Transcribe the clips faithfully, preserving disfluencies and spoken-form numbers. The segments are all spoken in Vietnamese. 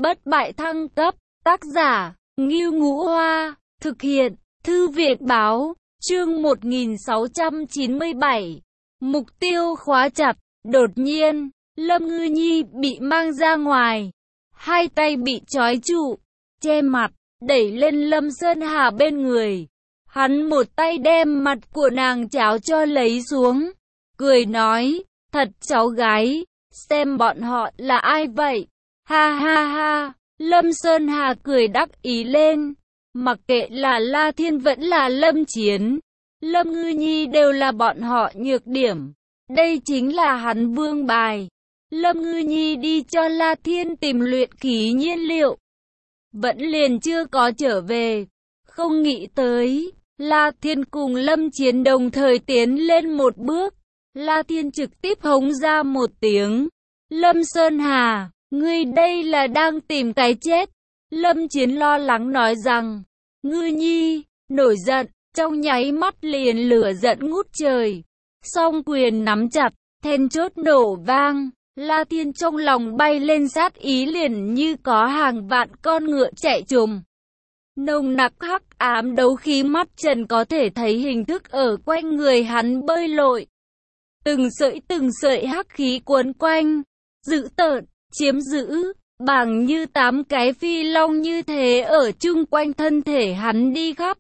bất bại thăng cấp, tác giả, Ngưu Ngũ Hoa, thực hiện, Thư viện Báo, chương một nghìn sáu trăm chín mươi bảy. Mục tiêu khóa chặt, đột nhiên, Lâm Ngư Nhi bị mang ra ngoài, hai tay bị trói trụ, che mặt, đẩy lên Lâm Sơn Hà bên người. Hắn một tay đem mặt của nàng cháo cho lấy xuống, cười nói, thật cháu gái, xem bọn họ là ai vậy? Ha ha ha, Lâm Sơn Hà cười đắc ý lên, mặc kệ là La Thiên vẫn là Lâm Chiến, Lâm Ngư Nhi đều là bọn họ nhược điểm. Đây chính là hắn vương bài. Lâm Ngư Nhi đi cho La Thiên tìm luyện khí nhiên liệu, vẫn liền chưa có trở về. Không nghĩ tới, La Thiên cùng Lâm Chiến đồng thời tiến lên một bước. La Thiên trực tiếp hống ra một tiếng. Lâm Sơn Hà, ngươi đây là đang tìm cái chết. Lâm Chiến lo lắng nói rằng, Ngư Nhi, nổi giận, trong nháy mắt liền lửa giận ngút trời. Song quyền nắm chặt, then chốt nổ vang. La Thiên trong lòng bay lên sát ý liền như có hàng vạn con ngựa chạy trồm. Nồng nặc hắc ám đấu khí mắt trần có thể thấy hình thức ở quanh người hắn bơi lội. Từng sợi từng sợi hắc khí cuốn quanh, dữ tợn, chiếm giữ, bằng như tám cái phi long như thế ở chung quanh thân thể hắn đi khắp.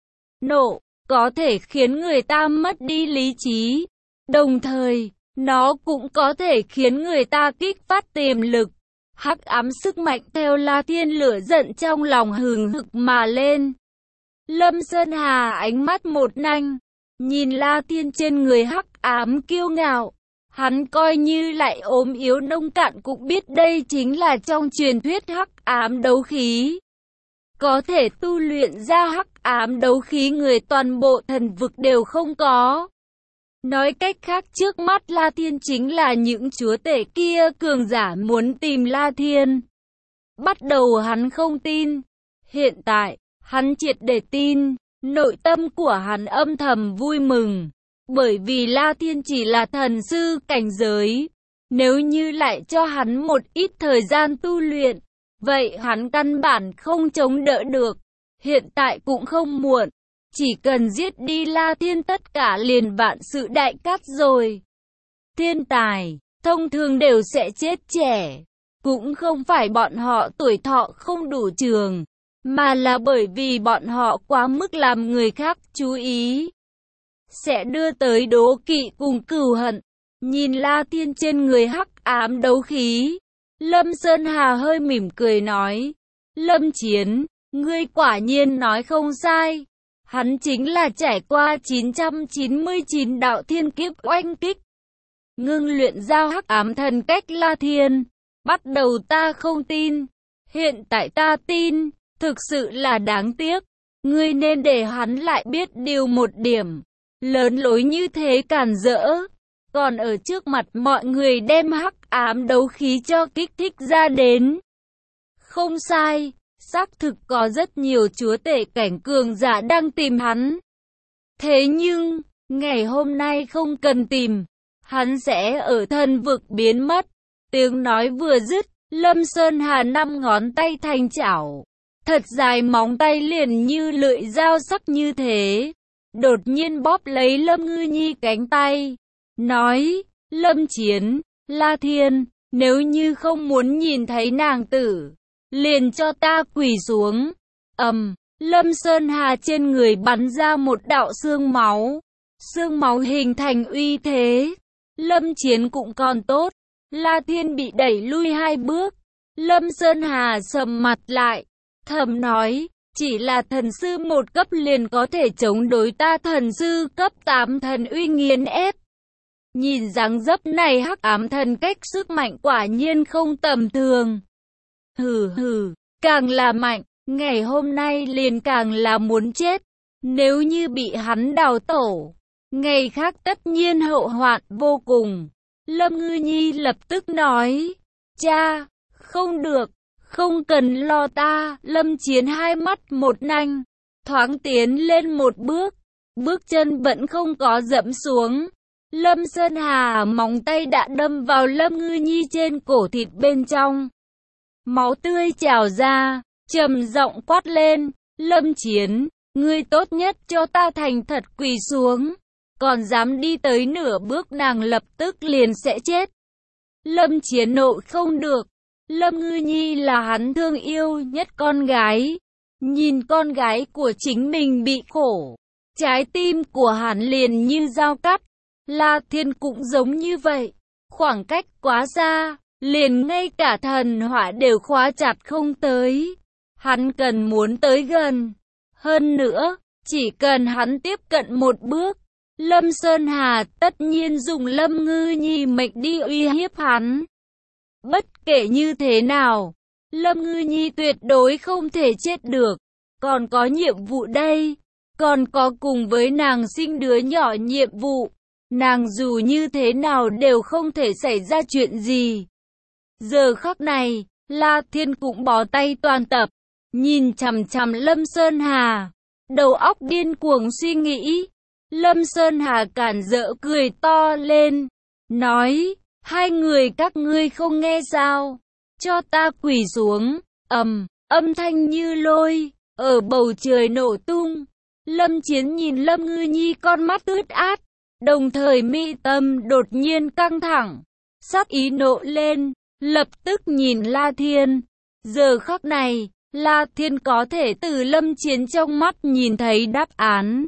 Nộ, có thể khiến người ta mất đi lý trí, đồng thời, nó cũng có thể khiến người ta kích phát tiềm lực. Hắc ám sức mạnh theo La Thiên lửa giận trong lòng hừng hực mà lên. Lâm Sơn Hà ánh mắt một nanh, nhìn La Thiên trên người hắc ám kiêu ngạo. Hắn coi như lại ốm yếu nông cạn cũng biết đây chính là trong truyền thuyết hắc ám đấu khí. Có thể tu luyện ra hắc ám đấu khí người toàn bộ thần vực đều không có. Nói cách khác trước mắt La Thiên chính là những chúa tể kia cường giả muốn tìm La Thiên. Bắt đầu hắn không tin. Hiện tại, hắn triệt để tin. Nội tâm của hắn âm thầm vui mừng. Bởi vì La Thiên chỉ là thần sư cảnh giới. Nếu như lại cho hắn một ít thời gian tu luyện, vậy hắn căn bản không chống đỡ được. Hiện tại cũng không muộn. Chỉ cần giết đi La Thiên tất cả liền vạn sự đại cát rồi. Thiên tài, thông thường đều sẽ chết trẻ. Cũng không phải bọn họ tuổi thọ không đủ trường, mà là bởi vì bọn họ quá mức làm người khác chú ý. Sẽ đưa tới đố kỵ cùng cừu hận. Nhìn La Thiên trên người hắc ám đấu khí, Lâm Sơn Hà hơi mỉm cười nói, Lâm Chiến, ngươi quả nhiên nói không sai. Hắn chính là trải qua chín trăm chín mươi chín đạo thiên kiếp oanh kích, ngưng luyện giao hắc ám thần cách La Thiên. Bắt đầu ta không tin, hiện tại ta tin, thực sự là đáng tiếc. Ngươi nên để hắn lại biết điều một điểm, lớn lối như thế cản rỡ, còn ở trước mặt mọi người đem hắc ám đấu khí cho kích thích ra đến. Không sai. Xác thực có rất nhiều chúa tể cảnh cường giả đang tìm hắn. Thế nhưng, ngày hôm nay không cần tìm, hắn sẽ ở thần vực biến mất. Tiếng nói vừa dứt, Lâm Sơn Hà năm ngón tay thành chảo, thật dài móng tay liền như lưỡi dao sắc như thế. Đột nhiên bóp lấy Lâm Ngư Nhi cánh tay, nói, Lâm Chiến, La Thiên, nếu như không muốn nhìn thấy nàng tử, liền cho ta quỳ xuống. Ầm, um, Lâm Sơn Hà trên người bắn ra một đạo xương máu. Xương máu hình thành uy thế. Lâm Chiến cũng còn tốt. La Thiên bị đẩy lui hai bước. Lâm Sơn Hà sầm mặt lại, thầm nói, chỉ là thần sư một cấp liền có thể chống đối ta thần sư cấp tám thần uy nghiền ép. Nhìn dáng dấp này hắc ám thần cách sức mạnh quả nhiên không tầm thường. Hừ hừ, càng là mạnh, ngày hôm nay liền càng là muốn chết. Nếu như bị hắn đào tổ, ngày khác tất nhiên hậu hoạn vô cùng. Lâm Ngư Nhi lập tức nói, cha, không được, không cần lo ta. Lâm Chiến hai mắt một nanh, thoáng tiến lên một bước, bước chân vẫn không có dẫm xuống. Lâm Sơn Hà móng tay đã đâm vào Lâm Ngư Nhi trên cổ thịt bên trong. máu tươi trào ra, trầm giọng quát lên, Lâm Chiến, ngươi tốt nhất cho ta thành thật quỳ xuống, còn dám đi tới nửa bước nàng lập tức liền sẽ chết. Lâm Chiến nộ không được, Lâm Ngư Nhi là hắn thương yêu nhất con gái, nhìn con gái của chính mình bị khổ, trái tim của hắn liền như dao cắt. La Thiên cũng giống như vậy, khoảng cách quá xa, liền ngay cả thần hỏa đều khóa chặt không tới. Hắn cần muốn tới gần. Hơn nữa, chỉ cần hắn tiếp cận một bước, Lâm Sơn Hà tất nhiên dùng Lâm Ngư Nhi mệnh đi uy hiếp hắn. Bất kể như thế nào, Lâm Ngư Nhi tuyệt đối không thể chết được. Còn có nhiệm vụ đây, còn có cùng với nàng sinh đứa nhỏ nhiệm vụ. Nàng dù như thế nào đều không thể xảy ra chuyện gì. Giờ khắc này, La Thiên cũng bó tay toàn tập, nhìn chằm chằm Lâm Sơn Hà, đầu óc điên cuồng suy nghĩ. Lâm Sơn Hà cản rỡ cười to lên, nói, hai người các ngươi không nghe sao, cho ta quỳ xuống. Ầm, âm thanh như lôi, ở bầu trời nổ tung. Lâm Chiến nhìn Lâm Ngư Nhi con mắt ướt át, đồng thời mi tâm đột nhiên căng thẳng, sắc ý nộ lên, lập tức nhìn La Thiên. Giờ khắc này, La Thiên có thể từ Lâm Chiến trong mắt nhìn thấy đáp án.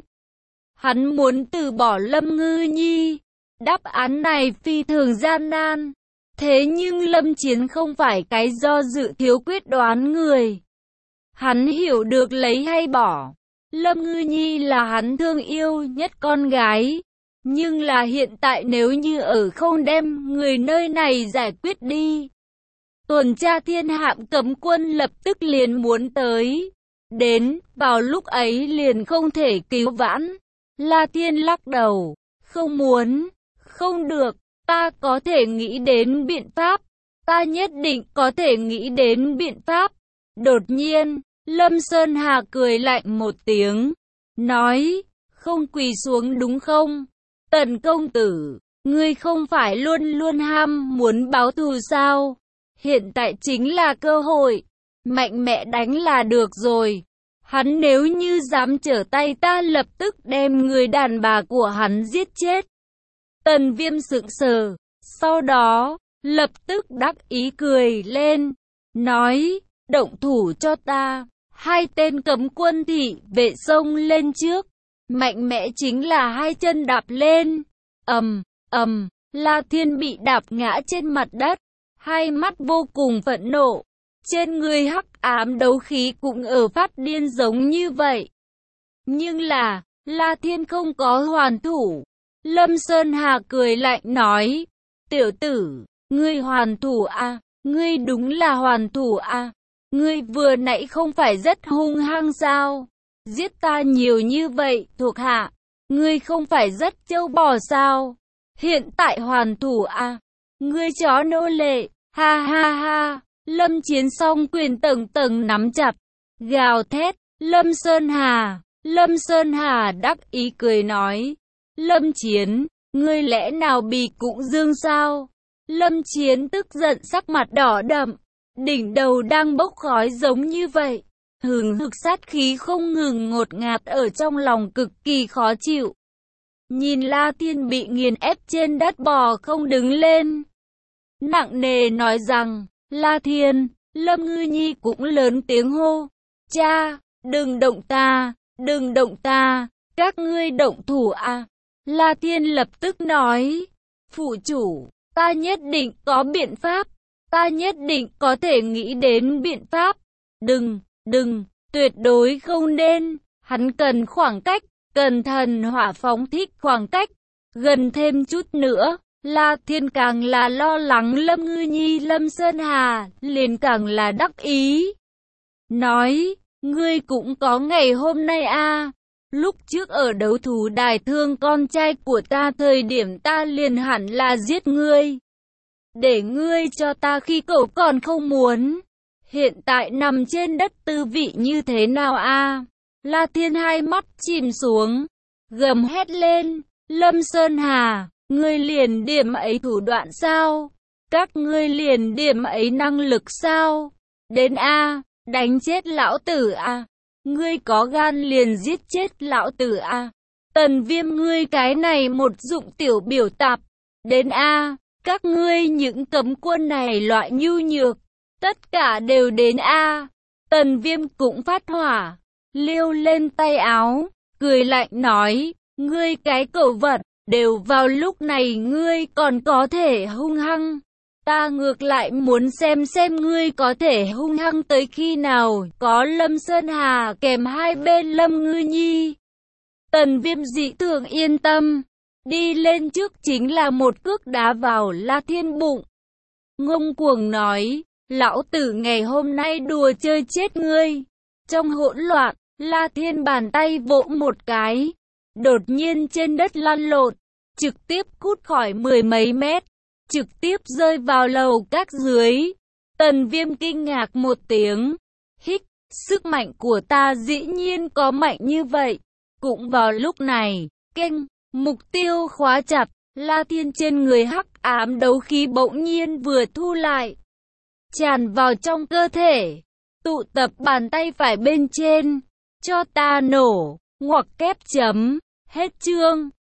Hắn muốn từ bỏ Lâm Ngư Nhi. Đáp án này phi thường gian nan. Thế nhưng Lâm Chiến không phải cái do dự thiếu quyết đoán người. Hắn hiểu được lấy hay bỏ. Lâm Ngư Nhi là hắn thương yêu nhất con gái. Nhưng là hiện tại nếu như ở không đem người nơi này giải quyết đi, tuần tra thiên hạm cấm quân lập tức liền muốn tới. Đến, vào lúc ấy liền không thể cứu vãn. La Thiên lắc đầu, không muốn, không được, ta có thể nghĩ đến biện pháp, ta nhất định có thể nghĩ đến biện pháp. Đột nhiên, Lâm Sơn Hà cười lạnh một tiếng, nói, không quỳ xuống đúng không? Tần công tử, ngươi không phải luôn luôn ham muốn báo thù sao? Hiện tại chính là cơ hội, mạnh mẽ đánh là được rồi. Hắn nếu như dám trở tay ta lập tức đem người đàn bà của hắn giết chết. Tần Viêm sững sờ, sau đó, lập tức đắc ý cười lên, nói, động thủ cho ta. Hai tên cấm quân thị vệ xông lên trước, mạnh mẽ chính là hai chân đạp lên, ầm, ầm, La Thiên bị đạp ngã trên mặt đất, hai mắt vô cùng phẫn nộ, trên người hắc ám đấu khí cũng ở phát điên giống như vậy. Nhưng là, La Thiên không có hoàn thủ. Lâm Sơn Hà cười lạnh nói, tiểu tử, ngươi hoàn thủ à, ngươi đúng là hoàn thủ à, ngươi vừa nãy không phải rất hung hăng sao, giết ta nhiều như vậy, thuộc hạ, ngươi không phải rất trâu bò sao, hiện tại hoàn thủ à, ngươi chó nô lệ, ha ha ha. Lâm Chiến song quyền tầng tầng nắm chặt, gào thét, Lâm Sơn Hà, Lâm Sơn Hà đắc ý cười nói, Lâm Chiến, ngươi lẽ nào bì cũng dương sao? Lâm Chiến tức giận sắc mặt đỏ đậm, đỉnh đầu đang bốc khói giống như vậy, hừng hực sát khí không ngừng ngột ngạt ở trong lòng cực kỳ khó chịu. Nhìn La Thiên bị nghiền ép trên đất bò không đứng lên, nặng nề nói rằng, La Thiên, Lâm Ngư Nhi cũng lớn tiếng hô, cha, đừng động ta, đừng động ta, các ngươi động thủ à. La Thiên lập tức nói, phụ chủ, ta nhất định có biện pháp, ta nhất định có thể nghĩ đến biện pháp, đừng, đừng, tuyệt đối không nên, hắn cần khoảng cách, cần thần hỏa phóng thích khoảng cách, gần thêm chút nữa. La Thiên càng là lo lắng Lâm Ngư Nhi. Lâm Sơn Hà liền càng là đắc ý, nói, ngươi cũng có ngày hôm nay à, lúc trước ở đấu thú đài thương con trai của ta thời điểm ta liền hẳn là giết ngươi, để ngươi cho ta khi cậu còn không muốn, hiện tại nằm trên đất tư vị như thế nào à? La Thiên hai mắt chìm xuống, gầm hét lên, Lâm Sơn Hà, ngươi liền điểm ấy thủ đoạn sao? Các ngươi liền điểm ấy năng lực sao? Đến a, đánh chết lão tử a. Ngươi có gan liền giết chết lão tử a. Tần Viêm, ngươi cái này một dụng tiểu biểu tạp. Đến a, các ngươi những cấm quân này loại nhu nhược, tất cả đều đến a. Tần Viêm cũng phát hỏa, liêu lên tay áo, cười lạnh nói, ngươi cái cẩu vật, đều vào lúc này ngươi còn có thể hung hăng. Ta ngược lại muốn xem xem ngươi có thể hung hăng tới khi nào, có Lâm Sơn Hà kèm hai bên Lâm Ngư Nhi. Tần Viêm dị thường yên tâm, đi lên trước chính là một cước đá vào La Thiên bụng. Ngông cuồng nói, lão tử ngày hôm nay đùa chơi chết ngươi. Trong hỗn loạn, La Thiên bàn tay vỗ một cái, đột nhiên trên đất lăn lộn, trực tiếp cút khỏi mười mấy mét, trực tiếp rơi vào lầu các dưới. Tần Viêm kinh ngạc một tiếng, hích, sức mạnh của ta dĩ nhiên có mạnh như vậy. Cũng vào lúc này, kênh, mục tiêu khóa chặt, La Thiên trên người hắc ám đấu khí bỗng nhiên vừa thu lại, tràn vào trong cơ thể, tụ tập bàn tay phải bên trên, cho ta nổ, ngoặc kép chấm, hết chương.